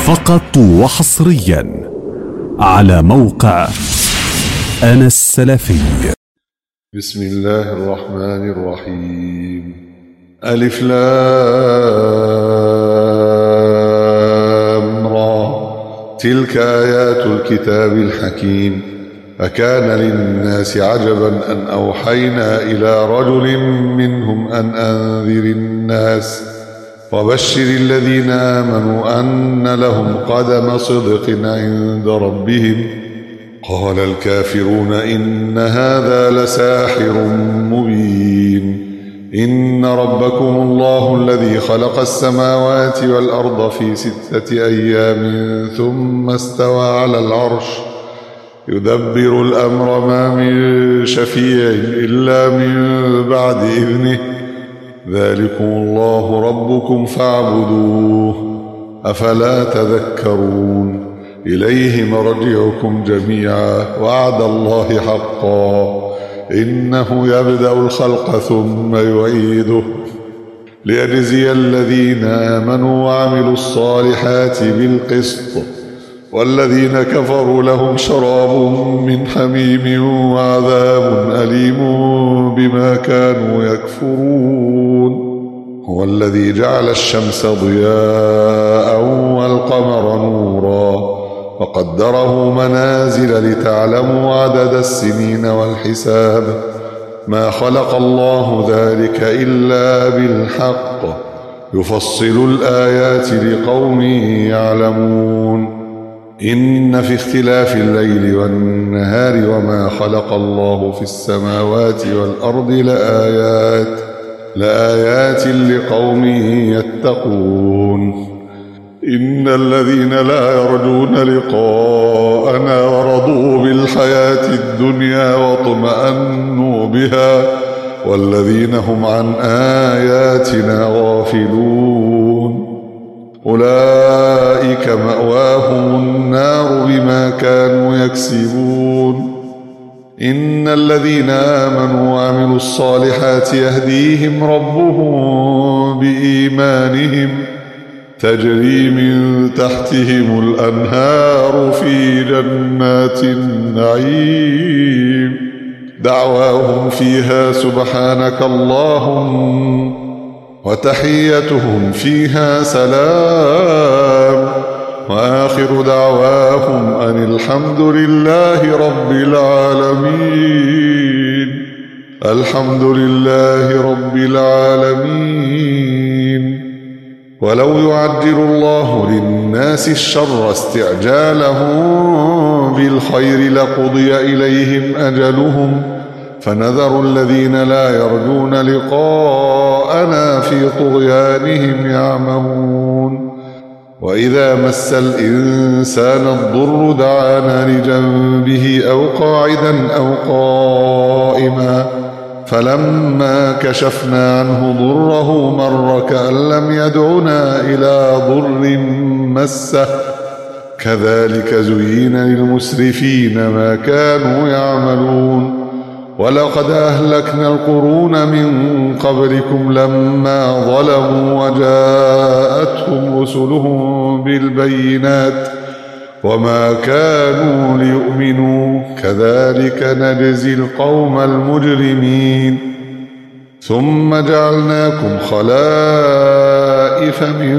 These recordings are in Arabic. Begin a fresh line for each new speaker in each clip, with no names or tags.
فقط وحصريا على موقع أنا السلفي.
بسم الله الرحمن الرحيم. ألف لام را، تلك آيات الكتاب الحكيم. أكان للناس عجبا أن أوحينا إلى رجل منهم أن أنذر الناس وبشر الذين آمنوا أن لهم قدم صدق عند ربهم. قال الكافرون إن هذا لساحر مبين. إن ربكم الله الذي خلق السماوات والأرض في 6 أيام ثم استوى على العرش يدبر الأمر ما من شفيع إلا من بعد إذنه. ذلكم الله ربكم فاعبدوه أفلا تذكرون. إليه مرجعكم جميعا وعد الله حقا إنه يبدأ الخلق ثم يعيده ليجزي الذين آمنوا وعملوا الصالحات بالقسط والذين كفروا لهم شراب من حميم وعذاب أليم بما كانوا يكفرون. هو الذي جعل الشمس ضياء والقمر نورا وقدره منازل لتعلموا عدد السنين والحساب. ما خلق الله ذلك إلا بالحق يفصل الآيات لقوم يعلمون. إن في اختلاف الليل والنهار وما خلق الله في السماوات والأرض لآيات لقوم يتقون. إن الذين لا يرجون لقاءنا ورضوا بالحياة الدنيا واطمأنوا بها والذين هم عن آياتنا غافلون أولئك مأواهم النار بما كانوا يكسبون. إن الذين آمنوا وعملوا الصالحات يهديهم ربهم بإيمانهم تجري من تحتهم الأنهار في جنات النعيم دعواهم فيها سبحانك اللهم وتحيتهم فيها سلام وآخر دعواهم أن الحمد لله رب العالمين. الحمد لله رب العالمين. ولو يعجل الله للناس الشر استعجالهم بالخير لقضي إليهم أجلهم فنذر الذين لا يرجون لقاءنا في طغيانهم يعمهون. وإذا مس الإنسان الضر دعانا لجنبه أو قاعدا أو قائما فلما كشفنا عنه ضره مر كأن لم يدعنا إلى ضر مسه كذلك زين للمسرفين ما كانوا يعملون. ولقد أهلكنا القرون من قبلكم لما ظلموا وجاءتهم رسلهم بالبينات وما كانوا ليؤمنوا كذلك نجزي القوم المجرمين. ثم جعلناكم خلائف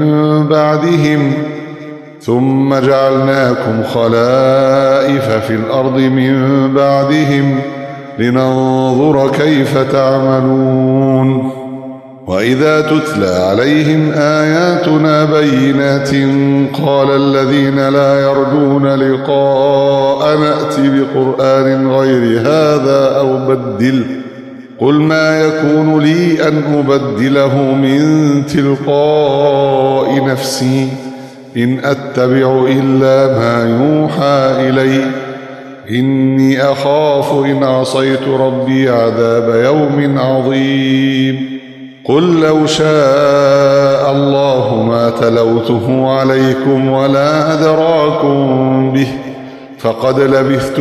في الأرض من بعدهم لننظر كيف تعملون. وإذا تتلى عليهم آياتنا بينات قال الذين لا يرجون لقاء نأت بقرآن غير هذا أو بدله قل ما يكون لي أن أبدله من تلقاء نفسي إن أتبع إلا ما يوحى إلي إني أخاف إن عصيت ربي عذاب يوم عظيم. قل لو شاء الله ما تلوته عليكم ولا أدراكم به فقد لبثت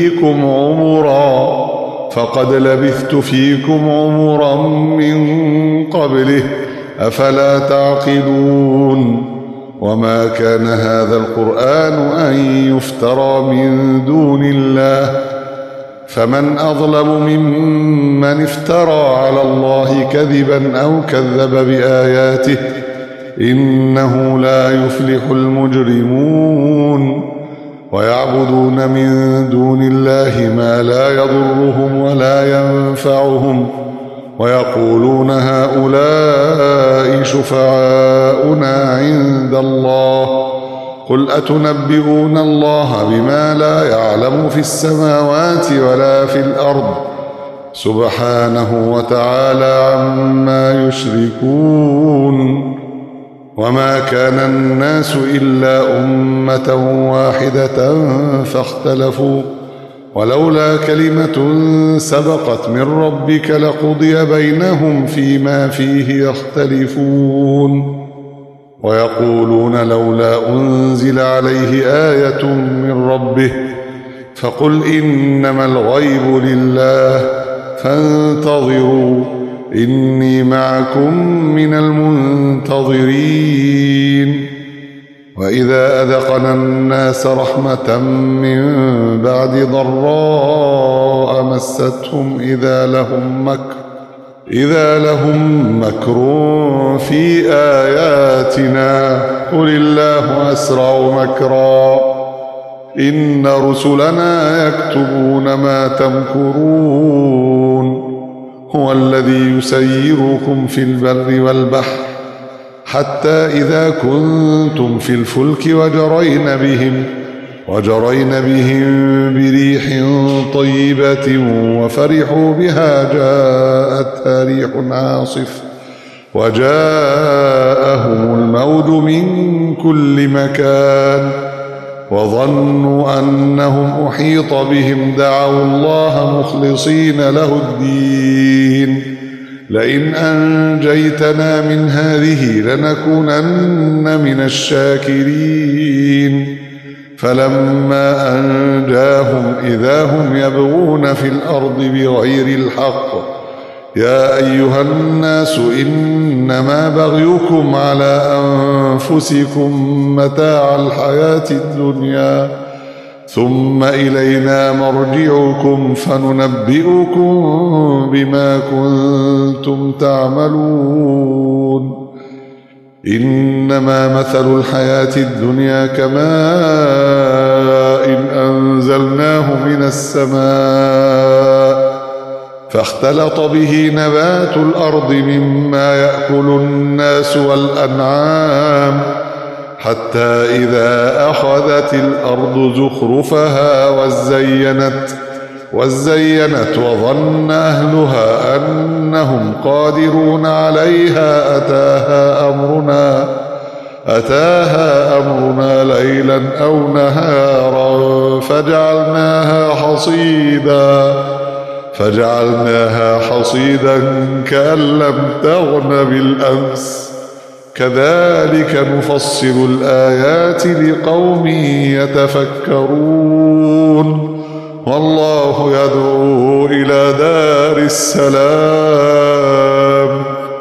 فيكم عمرا من قبله أفلا تعقلون. وما كان هذا القرآن أن يفترى من دون الله فمن أظلم ممن افترى على الله كذبا أو كذب بآياته إنه لا يفلح المجرمون ويعبدون من دون الله ما لا يضرهم ولا ينفعهم ويقولون هؤلاء شفعاؤنا عند الله قل أتنبئون الله بما لا يعلم في السماوات ولا في الأرض سبحانه وتعالى عما يشركون وما كان الناس إلا أمة واحدة فاختلفوا ولولا كلمة سبقت من ربك لقضي بينهم فيما فيه يختلفون ويقولون لولا أنزل عليه آية من ربه فقل إنما الغيب لله فانتظروا إني معكم من المنتظرين وإذا أذقنا الناس رحمة من بعد ضراء مستهم إذا لهم مكر في آياتنا قل الله أسرع مكرا إن رسلنا يكتبون ما تمكرون هو الذي يسيركم في البر والبحر حتى إذا كنتم في الفلك وجرين بهم بريح طيبة وفرحوا بها جاءتها ريح عاصف وجاءهم الموج من كل مكان وظنوا أنهم أحيط بهم دعوا الله مخلصين له الدين لئن أنجيتنا من هذه لنكونن من الشاكرين فلما أنجاهم إذا هم يبغون في الأرض بغير الحق يا أيها الناس إنما بغيكم على أنفسكم متاع الحياة الدنيا ثم إلينا مرجعكم فننبئكم بما كنتم تعملون إنما مثل الحياة الدنيا كماء أنزلناه من السماء فاختلط به نبات الأرض مما يأكل الناس والأنعام حتى إذا أخذت الأرض زخرفها وزينت وظن أهلها أنهم قادرون عليها أتاها أمرنا ليلا أو نهارا فجعلناها حصيدا كأن لم تغن بالأمس كذلك نفصل الآيات لقوم يتفكرون والله يدعو إلى دار السلام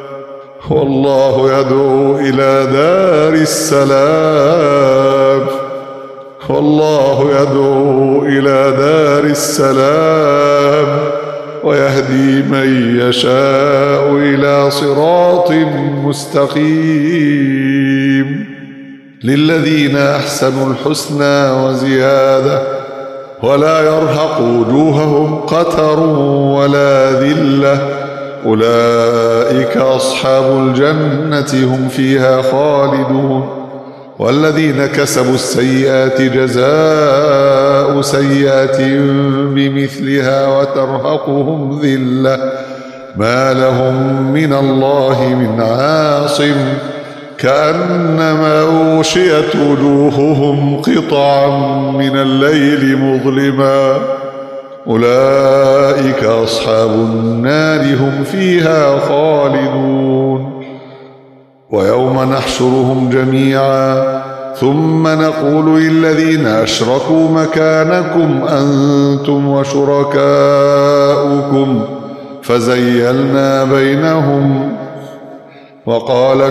ويهدي من يشاء إلى صراط مستقيم للذين أحسنوا الحسنى وزيادة ولا يرهق وجوههم قتر ولا ذلة أولئك أصحاب الجنة هم فيها خالدون والذين كسبوا السيئات جزاء سيئة بمثلها وترهقهم ذلة ما لهم من الله من عاصم كأنما أغشيت وجوههم قطعا من الليل مظلما أولئك أصحاب النار هم فيها خالدون ويوم نحشرهم جميعا ثم نقول للذين أشركوا مكانكم أنتم وشركاؤكم فزيلنا بينهم وقال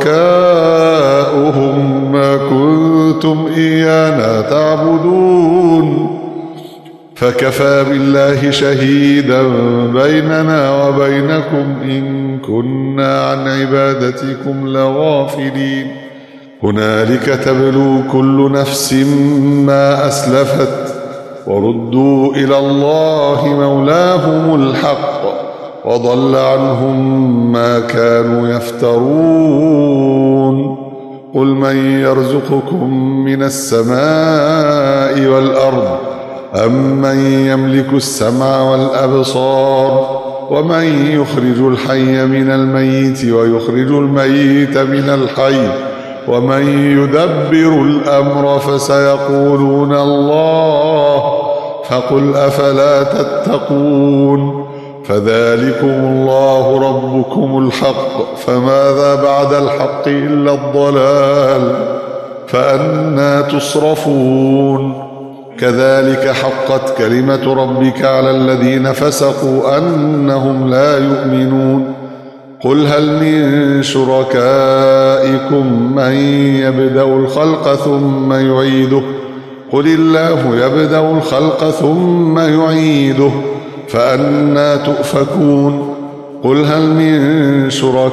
شركاؤهم ما كنتم إيانا تعبدون فكفى بالله شهيدا بيننا وبينكم إن كنا عن عبادتكم لغافلين هنالك تبلو كل نفس ما أسلفت وردوا إلى الله مولاهم الحق وضل عنهم ما كانوا يفترون قل من يرزقكم من السماء والأرض أمن يملك السمع والأبصار ومن يخرج الحي من الميت ويخرج الميت من الحي ومن يدبر الأمر فسيقولون الله فقل أفلا تتقون فذلكم الله ربكم الحق فماذا بعد الحق إلا الضلال فأنى تصرفون كذلك حقت كلمة ربك على الذين فسقوا أنهم لا يؤمنون قل هل من شركائكم من يبدأ الخلق ثم يعيده قل الله يبدأ الخلق ثم يعيده فأنى تؤفكون قل هل من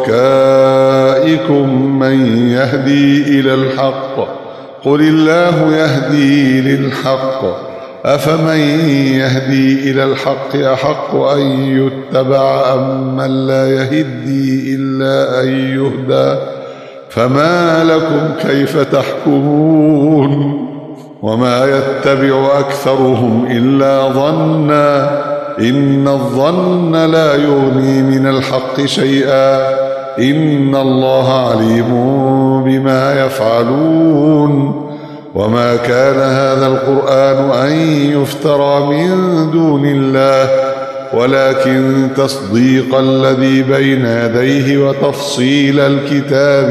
شركائكم من يهدي إلى الحق قل الله يهدي للحق أفمن يهدي إلى الحق أحق أن يتبع أم من لا يهدي إلا أن يهدى فما لكم كيف تحكمون وما يتبع أكثرهم إلا ظنا إن الظن لا يغني من الحق شيئا إن الله عليم بما يفعلون وما كان هذا القرآن أن يفترى من دون الله ولكن تصديق الذي بين يديه وتفصيل الكتاب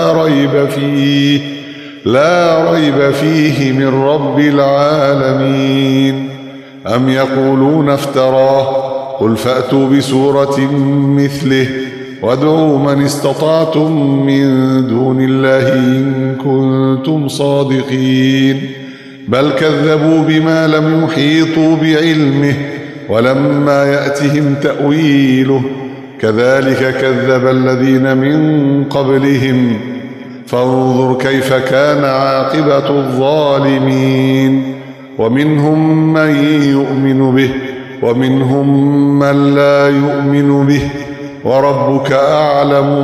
لا ريب فيه من رب العالمين أم يقولون افتراه قل فأتوا بسورة مثله وادعوا من استطعتم من دون الله إن كنتم صادقين بل كذبوا بما لم يحيطوا بعلمه ولما يأتهم تأويله كذلك كذب الذين من قبلهم فانظر كيف كان عاقبة الظالمين ومنهم من يؤمن به ومنهم من لا يؤمن به وربك أعلم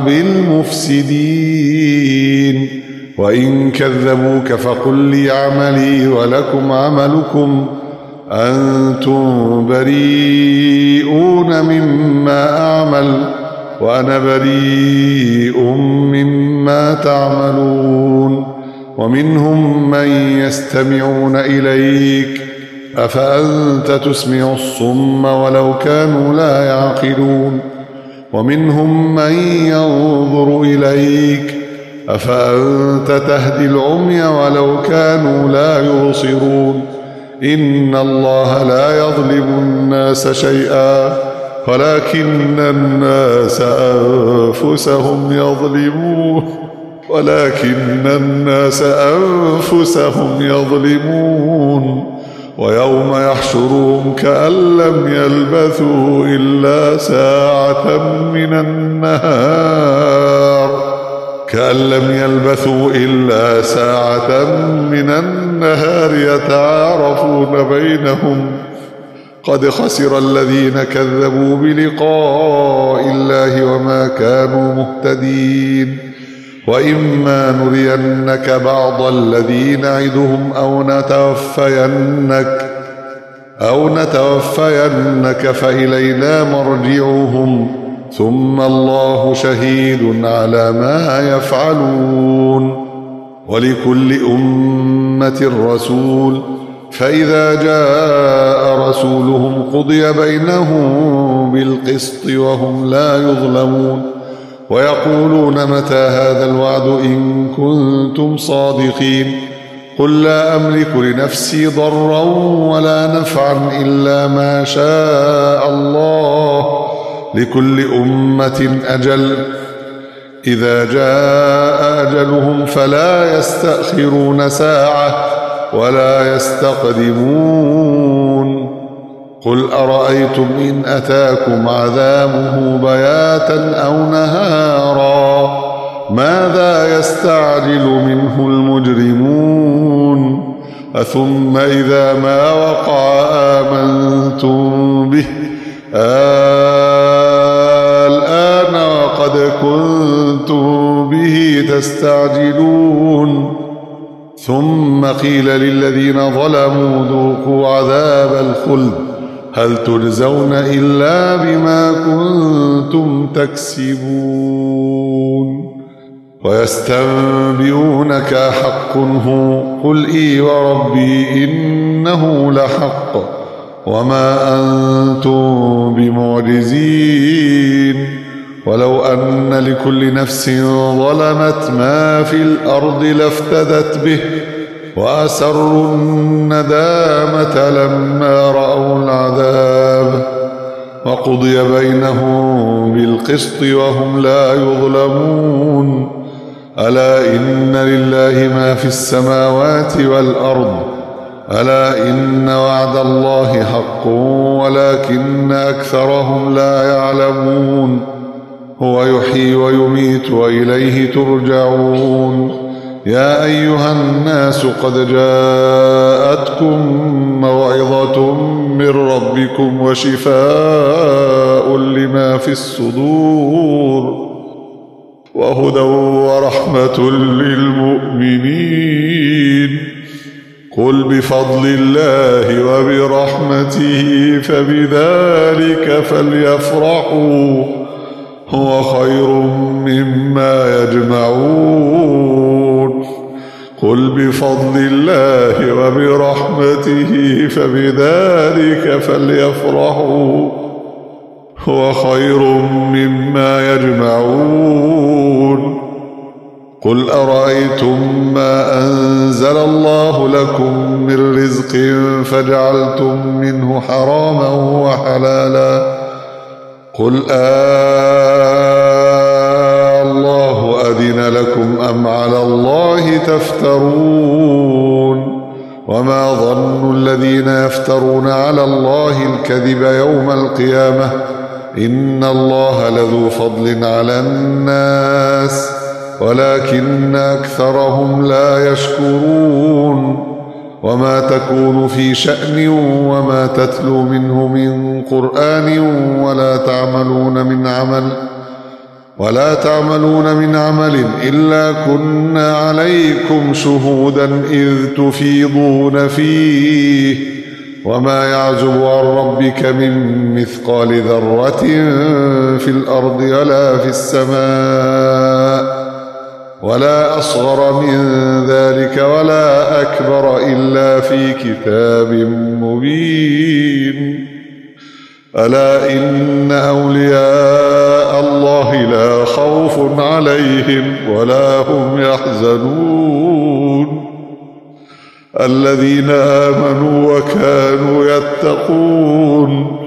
بالمفسدين وإن كذبوك فقل لي عملي ولكم عملكم أنتم بريئون مما أعمل وأنا بريء مما تعملون ومنهم من يستمعون إليك أفأنت تسمع الصم ولو كانوا لا يعقلون ومنهم من ينظر إليك أفأنت تهدي العمي ولو كانوا لا يبصرون إن الله لا يظلم الناس شيئا ولكن الناس أنفسهم يظلمون ويوم يحشرهم كأن لم يلبثوا إلا ساعة من النهار يتعارفون بينهم قد خسر الذين كذبوا بلقاء الله وما كانوا مهتدين وإما نرينك بعض الذي نعدهم أو نتوفينك فإلينا مرجعهم ثم الله شهيد على ما يفعلون ولكل أمة رسول فإذا جاء رسولهم قضي بينهم بالقسط وهم لا يظلمون ويقولون متى هذا الوعد إن كنتم صادقين قل لا أملك لنفسي ضرا ولا نفعا إلا ما شاء الله لكل أمة أجل إذا جاء أجلهم فلا يستأخرون ساعة ولا يستقدمون قل أرأيتم إن أتاكم عذابه بياتا أو نهارا ماذا يستعجل منه المجرمون أثم إذا ما وقع آمنتم به الآن وقد كنتم به تستعجلون ثم قيل للذين ظلموا ذوقوا عذاب الخلد هل تجزون إلا بما كنتم تكسبون ويستنبئونك حق هو قل إي وربي إنه لحق وما أنتم بمعجزين ولو أن لكل نفس ظلمت ما في الأرض لافتدت به وأسروا الندامة لما رأوا العذاب وقضي بينهم بالقسط وهم لا يظلمون ألا إن لله ما في السماوات والأرض ألا إن وعد الله حق ولكن أكثرهم لا يعلمون هو يحيي ويميت وإليه ترجعون يا أيها الناس قد جاءتكم موعظة من ربكم وشفاء لما في الصدور وهدى ورحمة للمؤمنين قل بفضل الله وبرحمته فبذلك فليفرحوا هو خير مما يجمعون قل بفضل الله وبرحمته فبذلك فليفرحوا هو خير مما يجمعون قل أرأيتم ما أنزل الله لكم من رزق فجعلتم منه حراما وحلالا قل الله أذن لكم أم على الله تفترون وما ظن الذين يفترون على الله الكذب يوم القيامة إن الله لذو فضل على الناس ولكن أكثرهم لا يشكرون وما تكون في شأن وما تتلو منه من قرآن ولا تعملون من عمل إلا كنا عليكم شهودا إذ تفيضون فيه وما يعزب عن ربك من مثقال ذرة في الأرض ولا في السماء ولا أصغر من ذلك ولا أكبر إلا في كتاب مبين ألا إن أولياء الله لا خوف عليهم ولا هم يحزنون الذين آمنوا وكانوا يتقون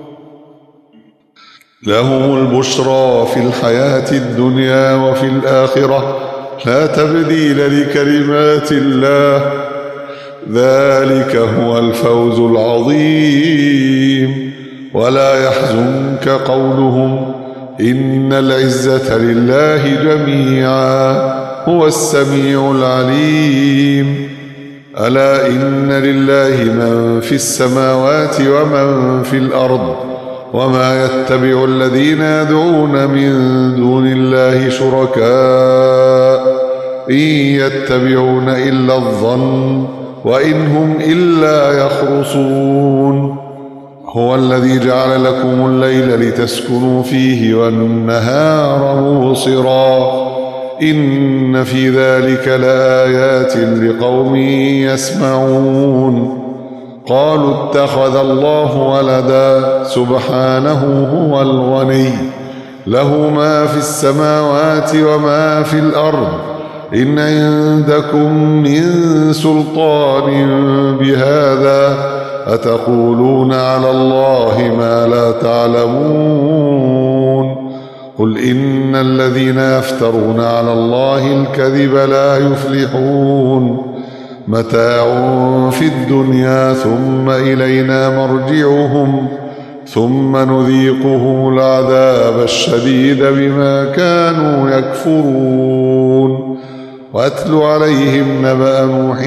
لهم البشرى في الحياة الدنيا وفي الآخرة لا تبديل لكلمات الله ذلك هو الفوز العظيم ولا يحزنك قولهم إن العزة لله جميعا هو السميع العليم ألا إن لله من في السماوات ومن في الأرض وما يتبع الذين يدعون من دون الله شركاء إن يتبعون إلا الظن وإن هم إلا يخرصون هو الذي جعل لكم الليل لتسكنوا فيه والنهار مبصرا إن في ذلك لآيات لقوم يسمعون قالوا اتخذ الله ولدا سبحانه هو الغني له ما في السماوات وما في الأرض إن عندكم من سلطان بهذا أتقولون على الله ما لا تعلمون قل إن الذين يفترون على الله الكذب لا يفلحون متاع في الدنيا ثم إلينا مرجعهم ثم نذيقهم العذاب الشديد بما كانوا يكفرون واتل عليهم نبأ نوح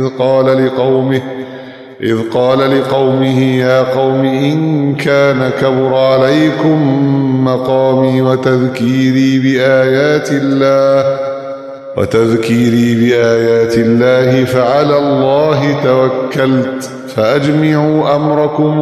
إذ قال لقومه يا قوم إن كان كبر عليكم مقامي وتذكيري بآيات الله فعلى الله توكلت فأجمعوا أمركم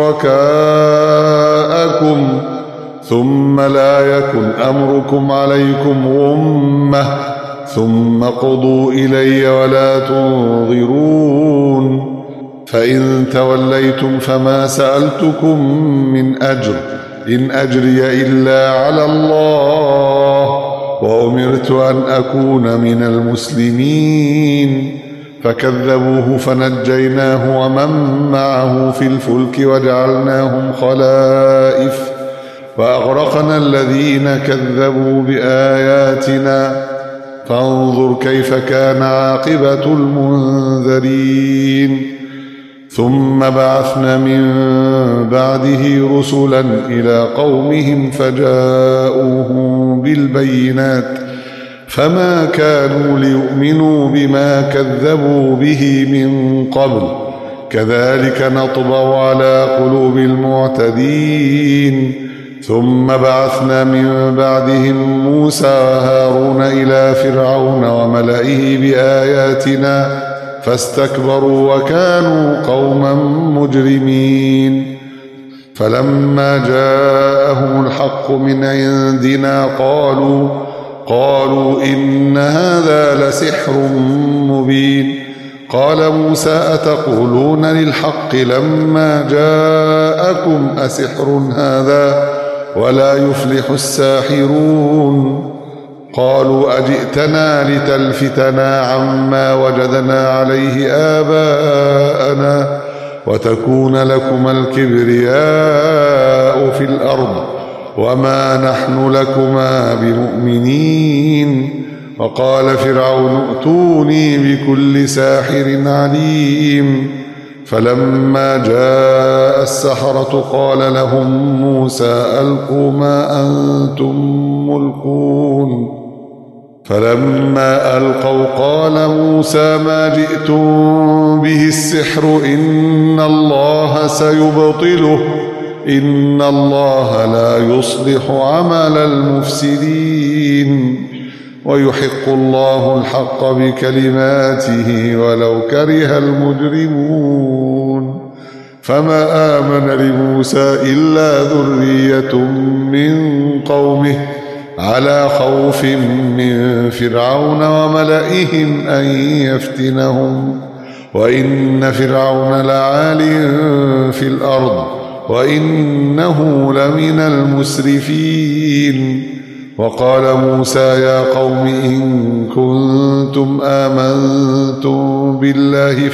وشركاءكم ثم لا يكن أمركم عليكم غمة ثم قضوا إلي ولا تنظرون فإن توليتم فما سألتكم من أجر إن أجري إلا على الله وأمرت أن أكون من المسلمين فكذبوه فنجيناه ومن معه في الفلك وجعلناهم خلائف وأغرقنا الذين كذبوا بآياتنا فانظر كيف كان عاقبة المنذرين ثم بعثنا من بعده رسلا إلى قومهم فجاءوهم بالبينات فما كانوا ليؤمنوا بما كذبوا به من قبل كذلك نطبع على قلوب المعتدين ثم بعثنا من بعدهم موسى وهارون إلى فرعون وملئه بآياتنا فاستكبروا وكانوا قوما مجرمين فلما جاءهم الحق من عندنا قالوا إن هذا لسحر مبين قال موسى أتقولون للحق لما جاءكم أسحر هذا ولا يفلح الساحرون قالوا أجئتنا لتلفتنا عما وجدنا عليه آباءنا وتكون لكما الكبرياء في الأرض وما نحن لكما بمؤمنين وقال فرعون ائتوني بكل ساحر عليم فلما جاء السحرة قال لهم موسى ألقوا ما أنتم ملقون فلما ألقوا قال موسى ما جئتم به السحر إن الله سيبطله إن الله لا يصلح عمل المفسدين ويحق الله الحق بكلماته ولو كره المجرمون فما آمن لموسى إلا ذرية من قومه على خوف من فرعون وملئهم أن يفتنهم وإن فرعون لعال في الأرض وإنه لمن المسرفين وقال موسى يا قوم إن كنتم آمنتم بالله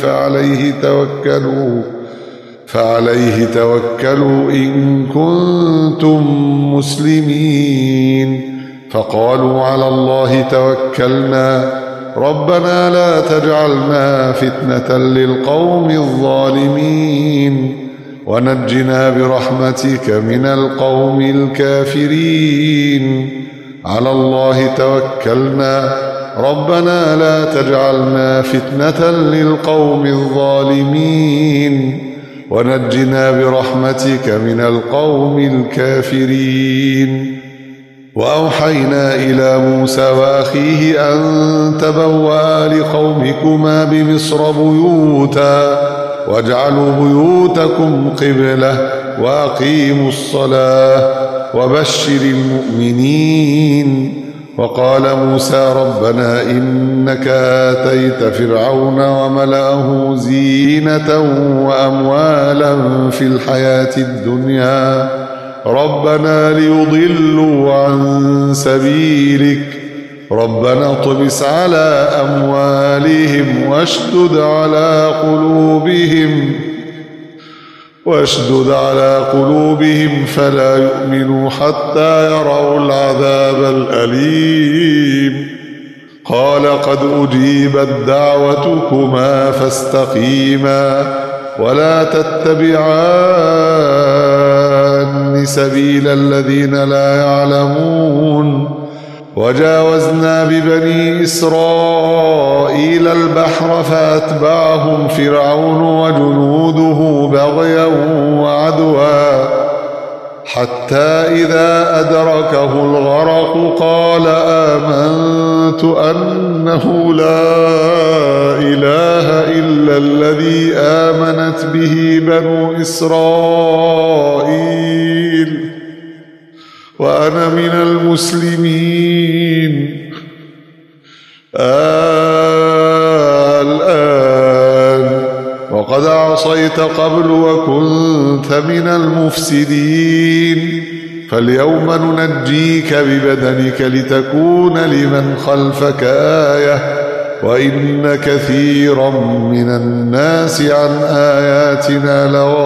فعليه توكلوا إن كنتم مسلمين فقالوا على الله توكلنا ربنا لا تجعلنا فتنة للقوم الظالمين ونجنا برحمتك من القوم الكافرين على الله توكلنا ربنا لا تجعلنا فتنة للقوم الظالمين ونجنا برحمتك من القوم الكافرين وأوحينا إلى موسى وأخيه أن تبوأ لقومكما بمصر بيوتا واجعلوا بيوتكم قبلة وأقيموا الصلاة وبشر المؤمنين وقال موسى ربنا إنك آتيت فرعون وملأه زينة وأموالا في الحياة الدنيا ربنا ليضلوا عن سبيلك ربنا اطمس على أموالهم واشدد على قلوبهم واشدد على قلوبهم فلا يؤمنوا حتى يروا العذاب الأليم قال قد أجيبت دعوتكما فاستقيما ولا تتبعان سبيل الذين لا يعلمون وجاوزنا ببني إسرائيل البحر فأتبعهم فرعون وجنوده بغيا وعدوا حتى إذا أدركه الغرق قال آمنت أنه لا إله إلا الذي آمنت به بنو إسرائيل وأنا من المسلمين الآن وقد عصيت قبل وكنت من المفسدين فاليوم ننجيك ببدنك لتكون لمن خلفك آية وإن كثيرا من الناس عن آياتنا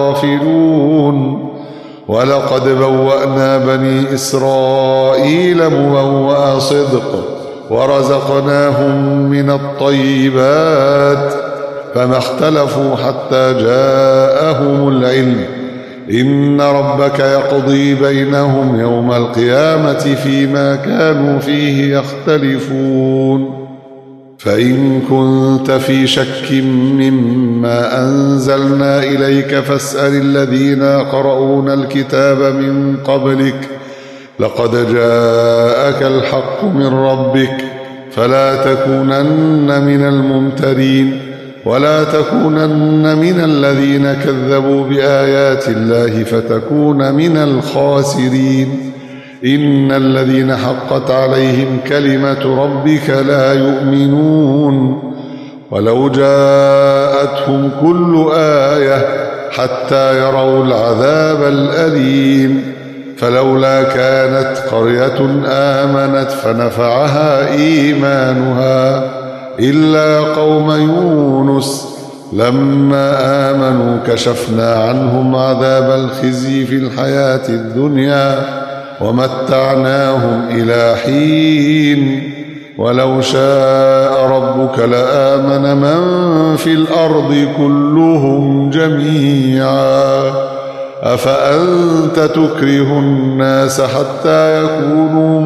لغافلون ولقد بوأنا بني إسرائيل مبوأ صدق ورزقناهم من الطيبات فما اختلفوا حتى جاءهم العلم إن ربك يقضي بينهم يوم القيامة فيما كانوا فيه يختلفون فإن كنت في شك مما أنزلنا إليك فاسأل الذين يقرؤون الكتاب من قبلك لقد جاءك الحق من ربك فلا تكونن من الممترين ولا تكونن من الذين كذبوا بآيات الله فتكون من الخاسرين إن الذين حقت عليهم كلمة ربك لا يؤمنون ولو جاءتهم كل آية حتى يروا العذاب الأليم فلولا كانت قرية آمنت فنفعها إيمانها إلا قوم يونس لما آمنوا كشفنا عنهم عذاب الخزي في الحياة الدنيا ومتعناهم إلى حين ولو شاء ربك لآمن من في الأرض كلهم جميعا أفأنت تكره الناس حتى يكونوا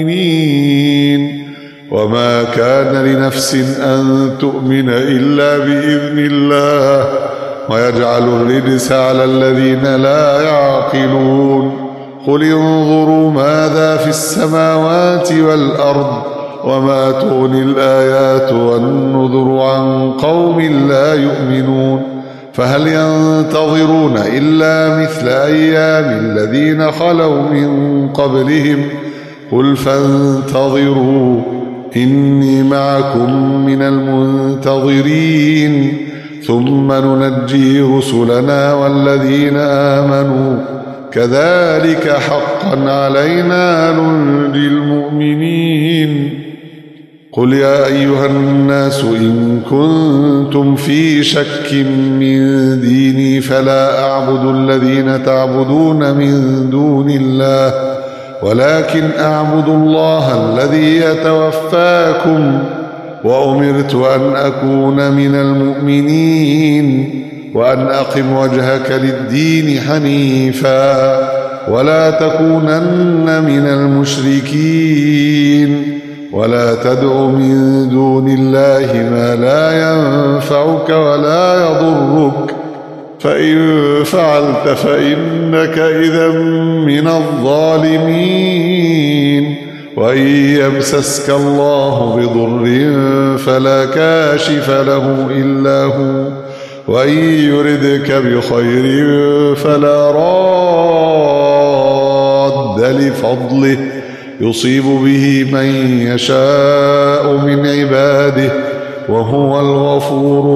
مؤمنين وما كان لنفس أن تؤمن إلا بإذن الله ويجعل الرجس على الذين لا يعقلون قل انظروا ماذا في السماوات والأرض وما تغني الآيات والنذر عن قوم لا يؤمنون فهل ينتظرون إلا مثل أيام الذين خلوا من قبلهم قل فانتظروا إني معكم من المنتظرين ثم ننجي رسلنا والذين آمنوا كذلك حقا علينا ننجي المؤمنين قل يا أيها الناس إن كنتم في شك من ديني فلا أعبد الذين تعبدون من دون الله ولكن أعبد الله الذي يتوفاكم وأمرت أن أكون من المؤمنين وأن أقم وجهك للدين حنيفا ولا تكونن من المشركين ولا تدع من دون الله ما لا ينفعك ولا يضرك فإن فعلت فإنك إذا من الظالمين وإن يمسسك الله بضر فلا كاشف له إلا هو وإن يردك بخير فلا راد لفضله يصيب به من يشاء من عباده وهو الغفور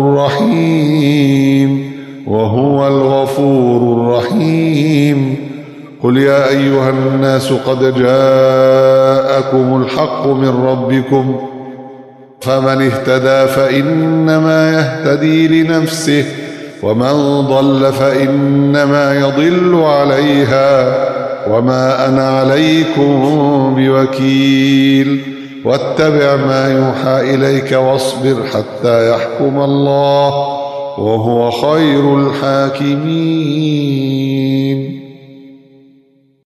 الرحيم قل يا أيها الناس قد جاءكم الحق من ربكم فمن اهتدى فإنما يهتدي لنفسه ومن ضل فإنما يضل عليها وما أنا عليكم بوكيل واتبع ما يوحى إليك واصبر حتى يحكم الله وهو خير الحاكمين.